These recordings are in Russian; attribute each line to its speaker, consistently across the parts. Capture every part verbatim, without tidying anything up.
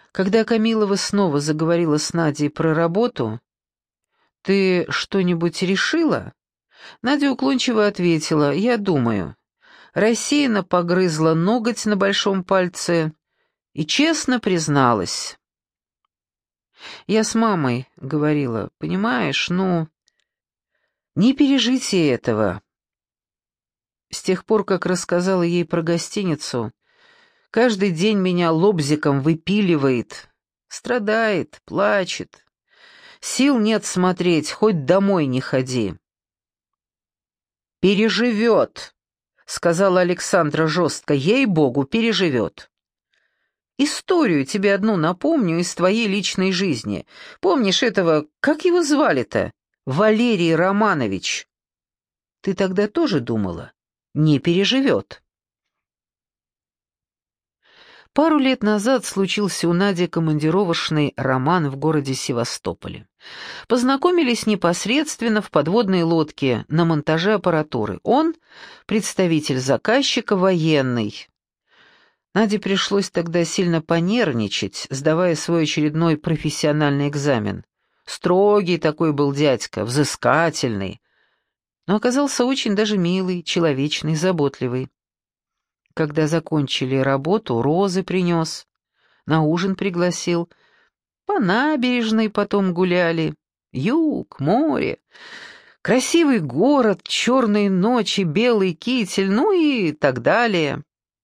Speaker 1: Когда Камилова снова заговорила с Надей про работу, «Ты что-нибудь решила?» Надя уклончиво ответила, «Я думаю». Рассеянно погрызла ноготь на большом пальце и честно призналась. «Я с мамой говорила, понимаешь, ну, не пережите этого». С тех пор, как рассказала ей про гостиницу, каждый день меня лобзиком выпиливает, страдает, плачет. Сил нет смотреть, хоть домой не ходи. «Переживет», — сказала Александра жестко, — «ей-богу, переживет». «Историю тебе одну напомню из твоей личной жизни. Помнишь этого, как его звали-то? Валерий Романович. Ты тогда тоже думала? Не переживет». Пару лет назад случился у Нади командировочный роман в городе Севастополе. Познакомились непосредственно в подводной лодке на монтаже аппаратуры. Он — представитель заказчика, военный. Наде пришлось тогда сильно понервничать, сдавая свой очередной профессиональный экзамен. Строгий такой был дядька, взыскательный, но оказался очень даже милый, человечный, заботливый. Когда закончили работу, розы принес, на ужин пригласил, по набережной потом гуляли, юг, море, красивый город, черные ночи, белый китель, ну и так далее.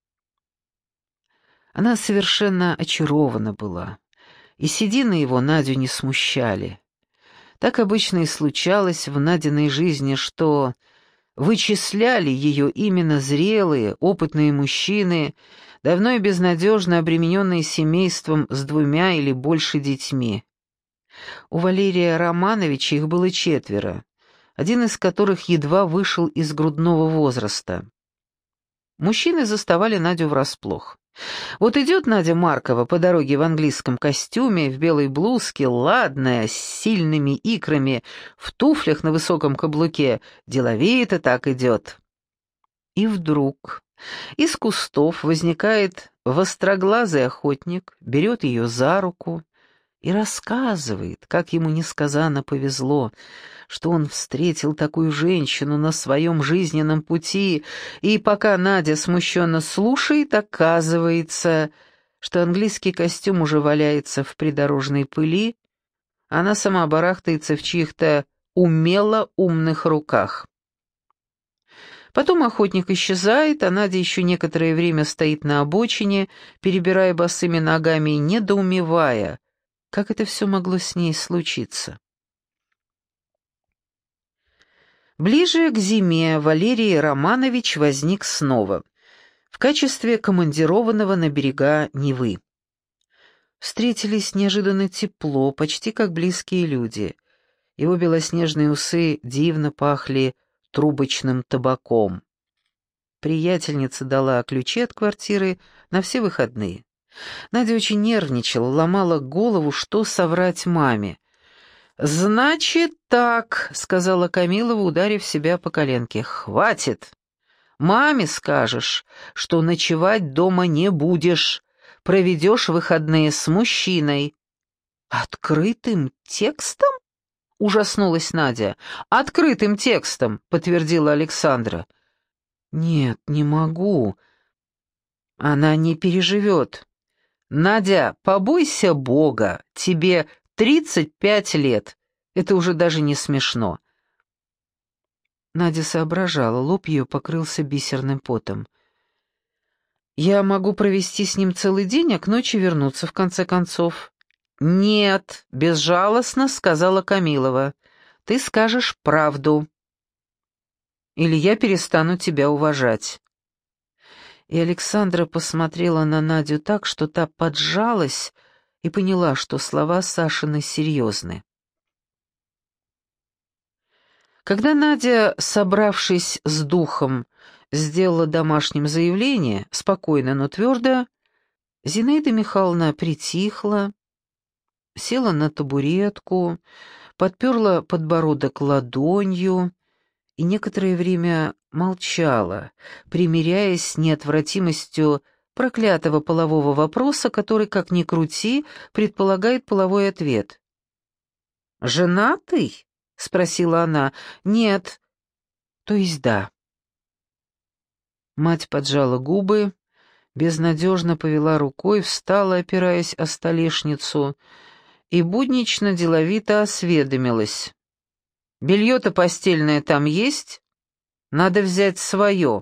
Speaker 1: Она совершенно очарована была, и седины его Надю не смущали. Так обычно и случалось в Надиной жизни, что вычисляли ее именно зрелые, опытные мужчины, давно и безнадежно обремененные семейством с двумя или больше детьми. У Валерия Романовича их было четверо, один из которых едва вышел из грудного возраста. Мужчины заставали Надю врасплох. Вот идет Надя Маркова по дороге в английском костюме, в белой блузке, ладная, с сильными икрами, в туфлях на высоком каблуке, деловито так идет. И вдруг из кустов возникает востроглазый охотник, берет ее за руку и рассказывает, как ему несказанно повезло, что он встретил такую женщину на своем жизненном пути, и пока Надя смущенно слушает, оказывается, что английский костюм уже валяется в придорожной пыли, она сама барахтается в чьих-то умело умных руках. Потом охотник исчезает, а Надя еще некоторое время стоит на обочине, перебирая босыми ногами и недоумевая, как это все могло с ней случиться. Ближе к зиме Валерий Романович возник снова, в качестве командированного на берега Невы. Встретились неожиданно тепло, почти как близкие люди. Его белоснежные усы дивно пахли трубочным табаком. Приятельница дала ключи от квартиры на все выходные. Надя очень нервничала, ломала голову, что соврать маме. «Значит так», — сказала Камилова, ударив себя по коленке, — «хватит. Маме скажешь, что ночевать дома не будешь, проведешь выходные с мужчиной». «Открытым текстом?» — ужаснулась Надя. «Открытым текстом», — подтвердила Александра. «Нет, не могу. Она не переживет». «Надя, побойся Бога, тебе тридцать пять лет. Это уже даже не смешно». Надя соображала, лоб ее покрылся бисерным потом. «Я могу провести с ним целый день, а к ночи вернуться, в конце концов». «Нет», — безжалостно сказала Камилова, — «ты скажешь правду. Или я перестану тебя уважать». И Александра посмотрела на Надю так, что та поджалась и поняла, что слова Сашины серьезны. Когда Надя, собравшись с духом, сделала домашним заявление, спокойно, но твердо, Зинаида Михайловна притихла, села на табуретку, подперла подбородок ладонью и некоторое время молчала, примиряясь с неотвратимостью проклятого полового вопроса, который, как ни крути, предполагает половой ответ. «Женатый?» — спросила она. «Нет». «То есть да». Мать поджала губы, безнадежно повела рукой, встала, опираясь о столешницу, и буднично деловито осведомилась. «Белье-то постельное там есть? Надо взять свое».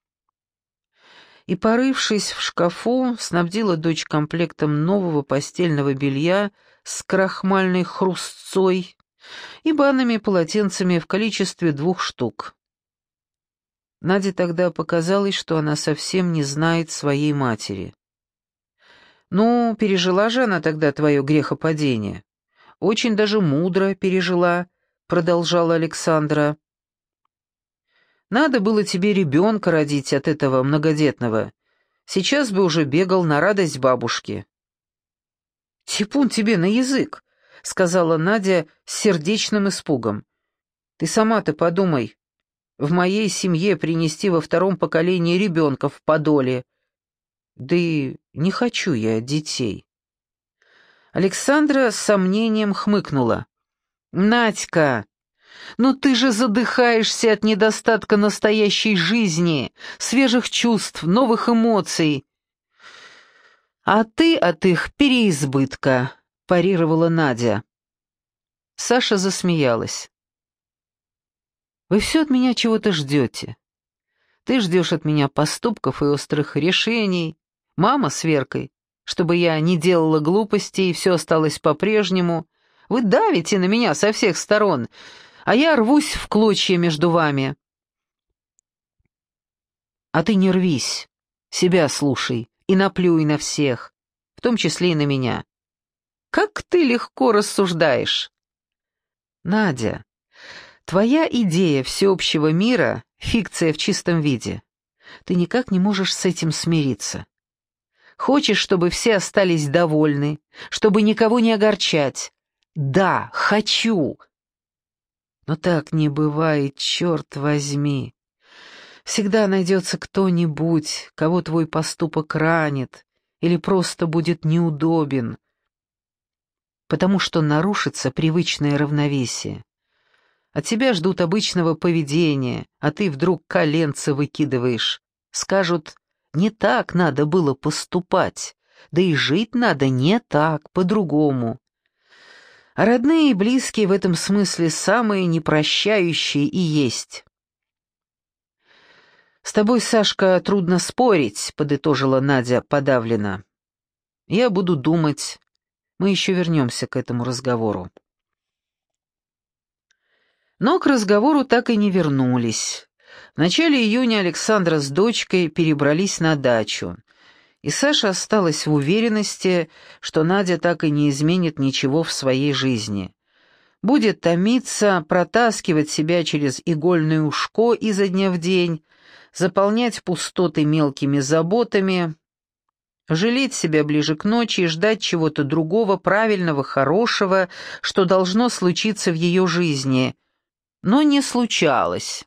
Speaker 1: И, порывшись в шкафу, снабдила дочь комплектом нового постельного белья с крахмальной хрустцой и банными полотенцами в количестве двух штук. Наде тогда показалось, что она совсем не знает своей матери. «Ну, пережила же она тогда твое грехопадение. Очень даже мудро пережила», — продолжала Александра. «Надо было тебе ребенка родить от этого многодетного. Сейчас бы уже бегал на радость бабушке». «Типун тебе на язык», — сказала Надя с сердечным испугом. «Ты сама-то подумай, в моей семье принести во втором поколении ребенка в подоле. Да и не хочу я детей». Александра с сомнением хмыкнула. «Надька, ну ты же задыхаешься от недостатка настоящей жизни, свежих чувств, новых эмоций». «А ты от их переизбытка», — парировала Надя. Саша засмеялась. «Вы все от меня чего-то ждете. Ты ждешь от меня поступков и острых решений, мама с Веркой, чтобы я не делала глупостей и все осталось по-прежнему. Вы давите на меня со всех сторон, а я рвусь в клочья между вами». «А ты не рвись, себя слушай и наплюй на всех, в том числе и на меня. Как ты легко рассуждаешь». «Надя, твоя идея всеобщего мира — фикция в чистом виде. Ты никак не можешь с этим смириться. Хочешь, чтобы все остались довольны, чтобы никого не огорчать. Да, хочу. Но так не бывает, черт возьми. Всегда найдется кто-нибудь, кого твой поступок ранит или просто будет неудобен, потому что нарушится привычное равновесие. От тебя ждут обычного поведения, а ты вдруг коленца выкидываешь. Скажут, не так надо было поступать, да и жить надо не так, по-другому. А родные и близкие в этом смысле самые непрощающие и есть. «С тобой, Сашка, трудно спорить», — подытожила Надя подавленно. «Я буду думать. Мы еще вернемся к этому разговору». Но к разговору так и не вернулись. В начале июня Александра с дочкой перебрались на дачу, и Саша осталась в уверенности, что Надя так и не изменит ничего в своей жизни. Будет томиться, протаскивать себя через игольное ушко изо дня в день, заполнять пустоты мелкими заботами, жалеть себя ближе к ночи и ждать чего-то другого, правильного, хорошего, что должно случиться в ее жизни, но не случалось.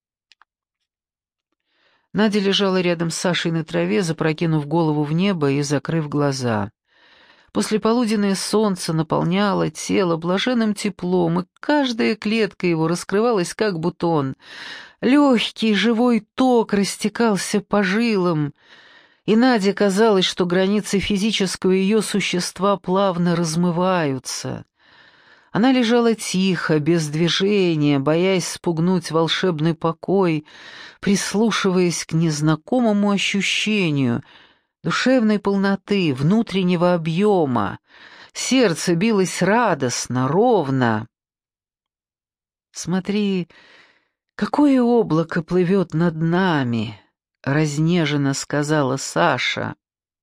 Speaker 1: Надя лежала рядом с Сашей на траве, запрокинув голову в небо и закрыв глаза. Послеполуденное солнце наполняло тело блаженным теплом, и каждая клетка его раскрывалась, как бутон. Легкий живой ток растекался по жилам, и Наде казалось, что границы физического ее существа плавно размываются. Она лежала тихо, без движения, боясь спугнуть волшебный покой, прислушиваясь к незнакомому ощущению душевной полноты, внутреннего объема. Сердце билось радостно, ровно. «Смотри, какое облако плывет над нами!» — разнеженно сказала Саша.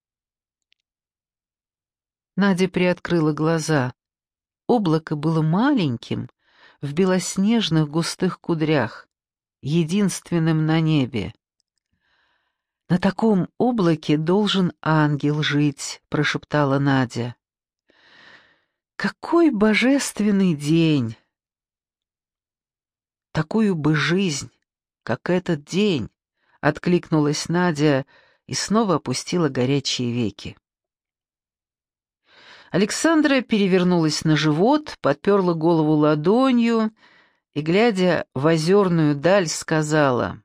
Speaker 1: Надя приоткрыла глаза. Облако было маленьким, в белоснежных густых кудрях, единственным на небе. «На таком облаке должен ангел жить», — прошептала Надя. «Какой божественный день! Такую бы жизнь, как этот день!» — откликнулась Надя и снова опустила горячие веки. Александра перевернулась на живот, подперла голову ладонью и, глядя в озерную даль, сказала: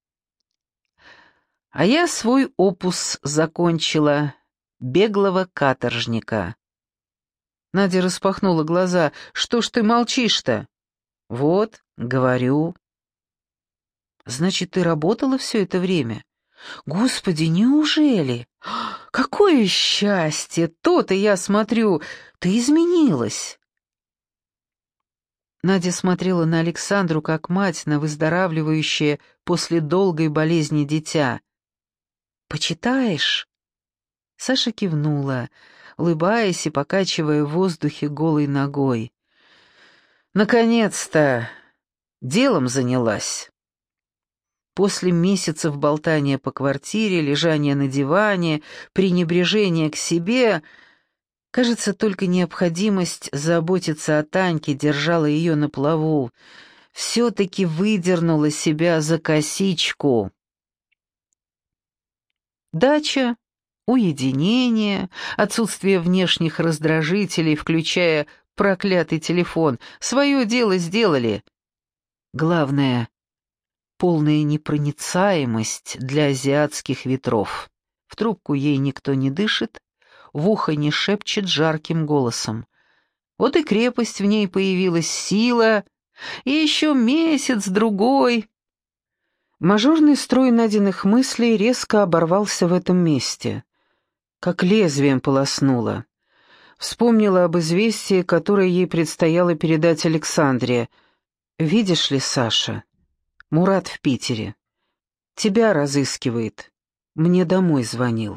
Speaker 1: «А я свой опус закончила, беглого каторжника». Надя распахнула глаза. «Что ж ты молчишь-то?» «Вот, говорю». «Значит, ты работала все это время?» «Господи, неужели? Какое счастье! То-то я смотрю, ты изменилась!» Надя смотрела на Александру как мать на выздоравливающее после долгой болезни дитя. «Почитаешь?» Саша кивнула, улыбаясь и покачивая в воздухе голой ногой. «Наконец-то! Делом занялась». После месяцев болтания по квартире, лежания на диване, пренебрежения к себе, кажется, только необходимость заботиться о Таньке держала ее на плаву. Все-таки выдернула себя за косичку. Дача, уединение, отсутствие внешних раздражителей, включая проклятый телефон, свое дело сделали. Главное — полная непроницаемость для азиатских ветров. В трубку ей никто не дышит, в ухо не шепчет жарким голосом. Вот и крепость в ней появилась, сила, и еще месяц-другой. Мажорный строй Надиных мыслей резко оборвался в этом месте, как лезвием полоснуло. Вспомнила об известии, которое ей предстояло передать Александре. «Видишь ли, Саша, Мурат в Питере. Тебя разыскивает. Мне домой звонил».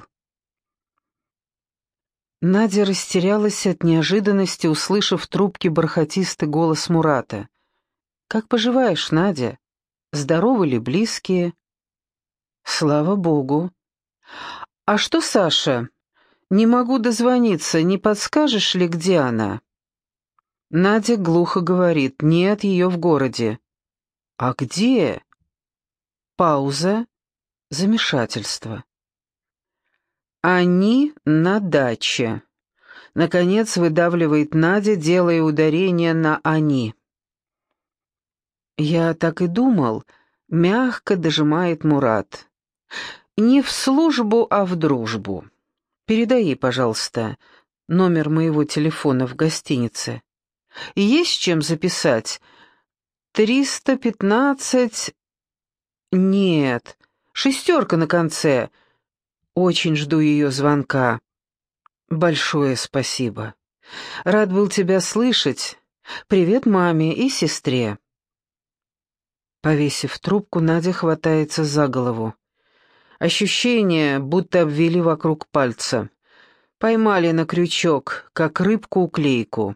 Speaker 1: Надя растерялась от неожиданности, услышав в трубке бархатистый голос Мурата. «Как поживаешь, Надя? Здоровы ли близкие?» «Слава Богу». «А что, Саша? Не могу дозвониться, не подскажешь ли, где она?» Надя глухо говорит: «Нет, ее в городе». «А где?» Пауза, замешательство. «Они на даче». Наконец выдавливает Надя, делая ударение на «они». «Я так и думал», — мягко дожимает Мурат. «Не в службу, а в дружбу. Передай ей, пожалуйста, номер моего телефона в гостинице. Есть чем записать? Триста пятнадцать... Нет, шестерка на конце. Очень жду ее звонка. Большое спасибо. Рад был тебя слышать. Привет маме и сестре». Повесив трубку, Надя хватается за голову. Ощущение, будто обвели вокруг пальца. Поймали на крючок, как рыбку-уклейку.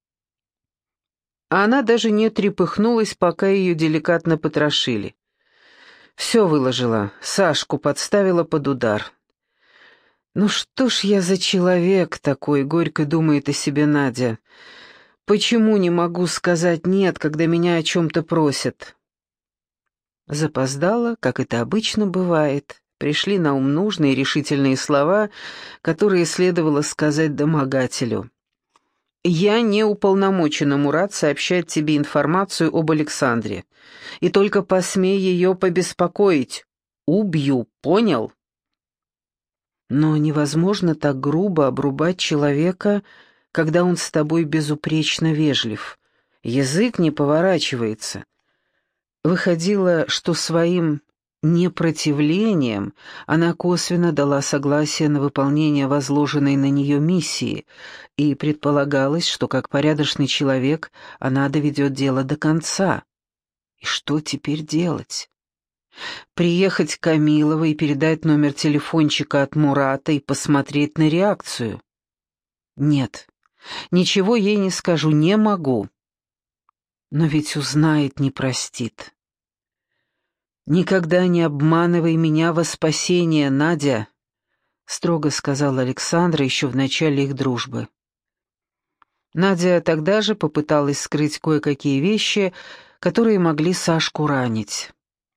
Speaker 1: А она даже не трепыхнулась, пока ее деликатно потрошили. Все выложила, Сашку подставила под удар. «Ну что ж я за человек такой?» — горько думает о себе Надя. «Почему не могу сказать «нет», когда меня о чем-то просят?» Запоздала, как это обычно бывает. Пришли на ум нужные решительные слова, которые следовало сказать домогателю. «Я не уполномочена, Мурат, сообщать тебе информацию об Александре. И только посмей ее побеспокоить. Убью, понял?» Но невозможно так грубо обрубать человека, когда он с тобой безупречно вежлив. Язык не поворачивается. Выходило, что своим непротивлением она косвенно дала согласие на выполнение возложенной на нее миссии, и предполагалось, что как порядочный человек она доведет дело до конца. И что теперь делать? Приехать к Камиловой и передать номер телефончика от Мурата и посмотреть на реакцию? Нет, ничего ей не скажу, не могу. Но ведь узнает, не простит. «Никогда не обманывай меня во спасение, Надя», — строго сказала Александра еще в начале их дружбы. Надя тогда же попыталась скрыть кое-какие вещи, которые могли Сашку ранить.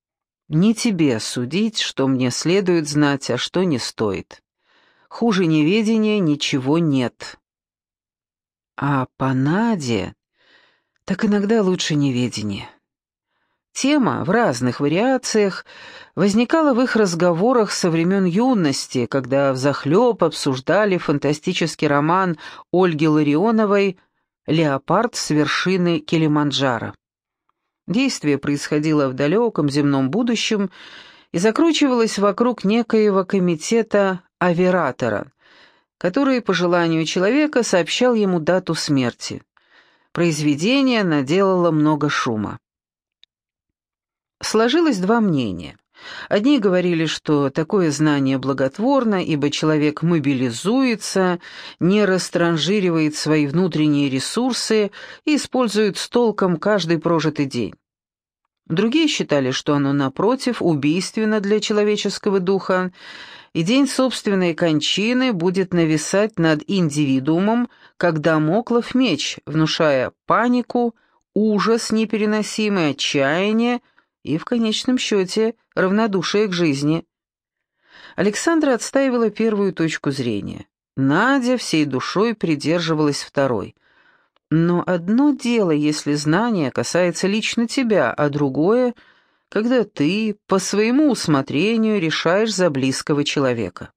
Speaker 1: Не тебе судить, что мне следует знать, а что не стоит. Хуже неведения ничего нет. А по Наде так иногда лучше неведение. Тема в разных вариациях возникала в их разговорах со времен юности, когда взахлеб обсуждали фантастический роман Ольги Ларионовой «Леопард с вершины Килиманджаро». Действие происходило в далеком земном будущем и закручивалось вокруг некоего комитета Авератора, который по желанию человека сообщал ему дату смерти. Произведение наделало много шума. Сложилось два мнения. Одни говорили, что такое знание благотворно, ибо человек мобилизуется, не растранжиривает свои внутренние ресурсы и использует с толком каждый прожитый день. Другие считали, что оно, напротив, убийственно для человеческого духа, и день собственной кончины будет нависать над индивидуумом, как дамоклов меч, внушая панику, ужас непереносимый, отчаяние и, в конечном счете, равнодушие к жизни. Александра отстаивала первую точку зрения. Надя всей душой придерживалась второй. Но одно дело, если знание касается лично тебя, а другое — когда ты по своему усмотрению решаешь за близкого человека.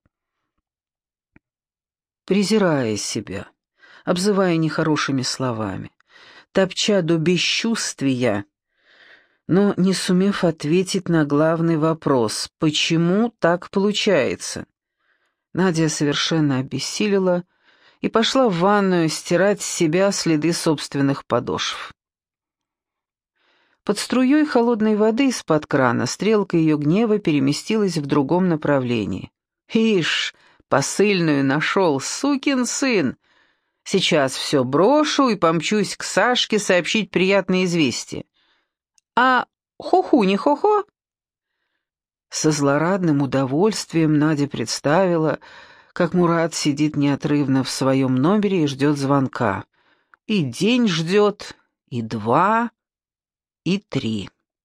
Speaker 1: Презирая себя, обзывая нехорошими словами, топча до бесчувствия, но не сумев ответить на главный вопрос, почему так получается, Надя совершенно обессилила и пошла в ванную стирать с себя следы собственных подошв. Под струей холодной воды из-под крана стрелка ее гнева переместилась в другом направлении. «Ишь, посыльную нашел, сукин сын! Сейчас все брошу и помчусь к Сашке сообщить приятное известие. А хоху не хохо?» Со злорадным удовольствием Надя представила, как Мурат сидит неотрывно в своем номере и ждет звонка. И день ждет, и два, и три.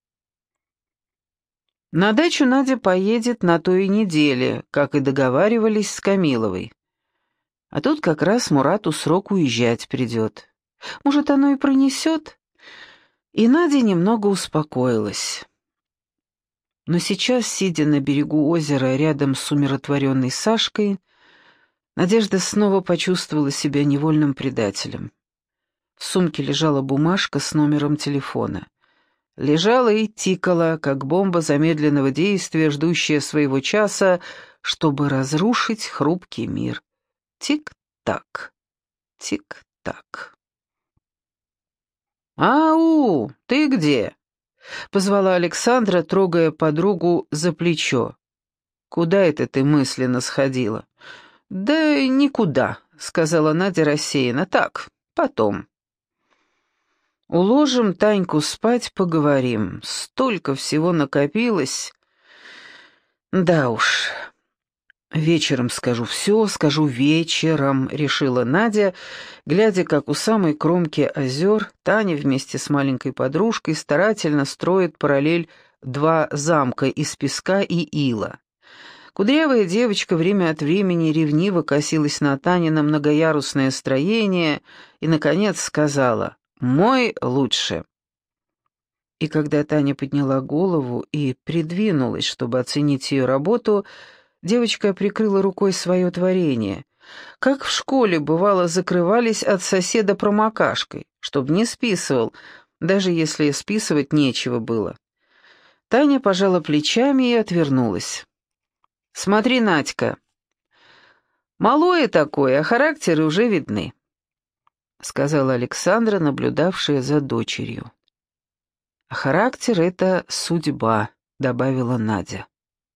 Speaker 1: На дачу Надя поедет на той неделе, как и договаривались с Камиловой. А тут как раз Мурату срок уезжать придет. Может, оно и пронесет? И Надя немного успокоилась. Но сейчас, сидя на берегу озера рядом с умиротворенной Сашкой, Надежда снова почувствовала себя невольным предателем. В сумке лежала бумажка с номером телефона. Лежала и тикала, как бомба замедленного действия, ждущая своего часа, чтобы разрушить хрупкий мир. Тик-так, тик-так. «Ау, ты где?» — позвала Александра, трогая подругу за плечо. «Куда это ты мысленно сходила?» «Да никуда», — сказала Надя рассеянно. «Так, потом». «Уложим Таньку спать, поговорим. Столько всего накопилось. Да уж. Вечером скажу все, скажу вечером», — решила Надя, глядя, как у самой кромки озер Таня вместе с маленькой подружкой старательно строит параллель два замка из песка и ила. Кудрявая девочка время от времени ревниво косилась на Танино многоярусное строение и, наконец, сказала: «Мой лучше». И когда Таня подняла голову и придвинулась, чтобы оценить ее работу, девочка прикрыла рукой свое творение. Как в школе, бывало, закрывались от соседа промокашкой, чтобы не списывал, даже если списывать нечего было. Таня пожала плечами и отвернулась. «Смотри, Надька, малое такое, а характеры уже видны», — сказала Александра, наблюдавшая за дочерью. «А характер — это судьба», — добавила Надя.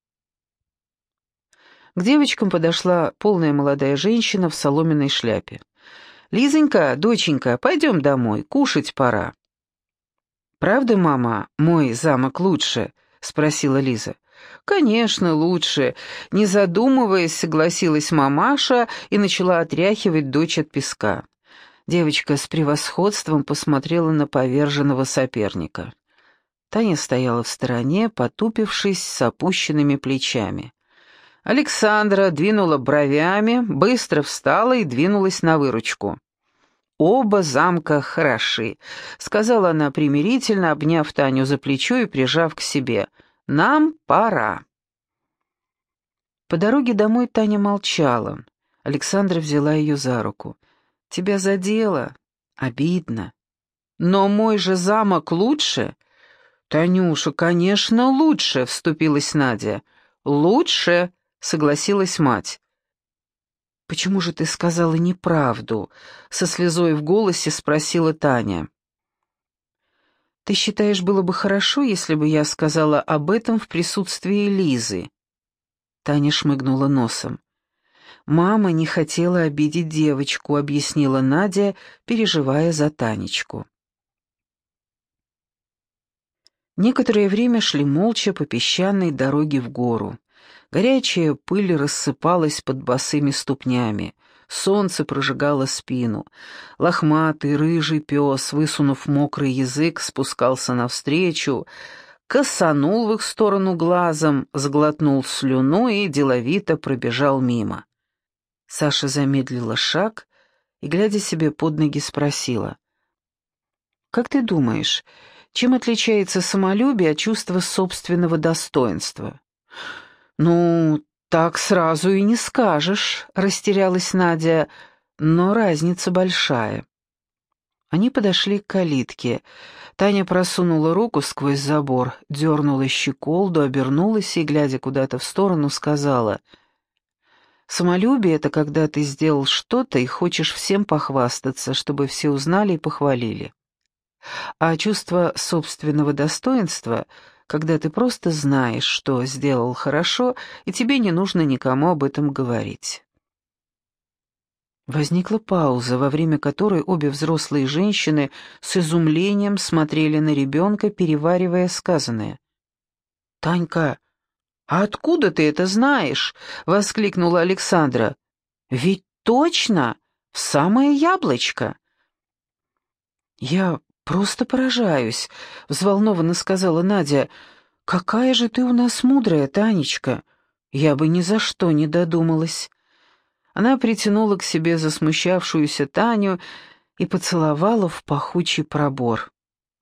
Speaker 1: К девочкам подошла полная молодая женщина в соломенной шляпе. «Лизонька, доченька, пойдем домой, кушать пора». «Правда, мама, мой замок лучше?» — спросила Лиза. «Конечно, лучше», — не задумываясь, согласилась мамаша и начала отряхивать дочь от песка. Девочка с превосходством посмотрела на поверженного соперника. Таня стояла в стороне, потупившись с опущенными плечами. Александра двинула бровями, быстро встала и двинулась на выручку. «Оба замка хороши», — сказала она примирительно, обняв Таню за плечо и прижав к себе. «Нам пора». По дороге домой Таня молчала. Александра взяла ее за руку. «Тебя задело? Обидно. Но мой же замок лучше». «Танюша, конечно, лучше», — вступилась Надя. «Лучше», — согласилась мать. «Почему же ты сказала неправду?» — со слезой в голосе спросила Таня. «Ты считаешь, было бы хорошо, если бы я сказала об этом в присутствии Лизы?» Таня шмыгнула носом. «Мама не хотела обидеть девочку», — объяснила Надя, переживая за Танечку. Некоторое время шли молча по песчаной дороге в гору. Горячая пыль рассыпалась под босыми ступнями. Солнце прожигало спину. Лохматый рыжий пес, высунув мокрый язык, спускался навстречу, косанул в их сторону глазом, сглотнул слюну и деловито пробежал мимо. Саша замедлила шаг и, глядя себе под ноги, спросила: «Как ты думаешь, чем отличается самолюбие от чувства собственного достоинства?» «Ну, так сразу и не скажешь», — растерялась Надя, — «но разница большая». Они подошли к калитке. Таня просунула руку сквозь забор, дернула щеколду, обернулась и, глядя куда-то в сторону, сказала: «Самолюбие — это когда ты сделал что-то и хочешь всем похвастаться, чтобы все узнали и похвалили. А чувство собственного достоинства — когда ты просто знаешь, что сделал хорошо, и тебе не нужно никому об этом говорить». Возникла пауза, во время которой обе взрослые женщины с изумлением смотрели на ребенка, переваривая сказанное. «Танька, а откуда ты это знаешь?» — воскликнула Александра. «Ведь точно в самое яблочко!» «Я просто поражаюсь», — взволнованно сказала Надя. «Какая же ты у нас мудрая, Танечка! Я бы ни за что не додумалась». Она притянула к себе засмущавшуюся Таню и поцеловала в пахучий пробор.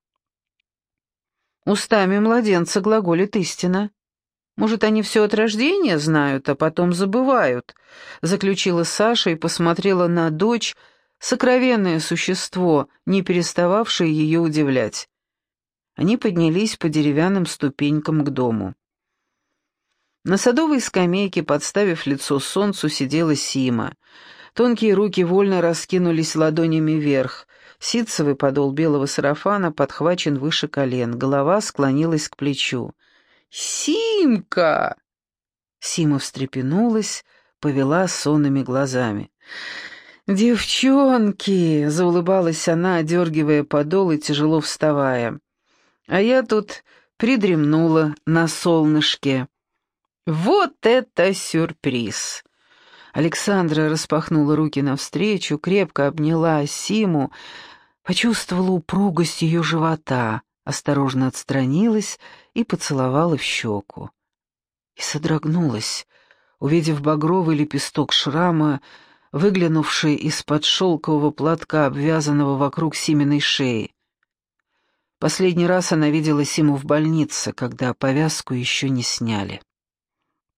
Speaker 1: «Устами младенца глаголит истина. Может, они все от рождения знают, а потом забывают», — заключила Саша и посмотрела на дочь, сокровенное существо, не перестававшее ее удивлять. Они поднялись по деревянным ступенькам к дому. На садовой скамейке, подставив лицо солнцу, сидела Сима. Тонкие руки вольно раскинулись ладонями вверх. Ситцевый подол белого сарафана подхвачен выше колен, голова склонилась к плечу. «Симка!» Сима встрепенулась, повела сонными глазами. «Девчонки!» — заулыбалась она, одергивая подол и тяжело вставая. «А я тут придремнула на солнышке». «Вот это сюрприз!» Александра распахнула руки навстречу, крепко обняла Симу, почувствовала упругость ее живота, осторожно отстранилась и поцеловала в щеку. И содрогнулась, увидев багровый лепесток шрама, выглянувший из-под шелкового платка, обвязанного вокруг Симиной шеи. Последний раз она видела Симу в больнице, когда повязку еще не сняли.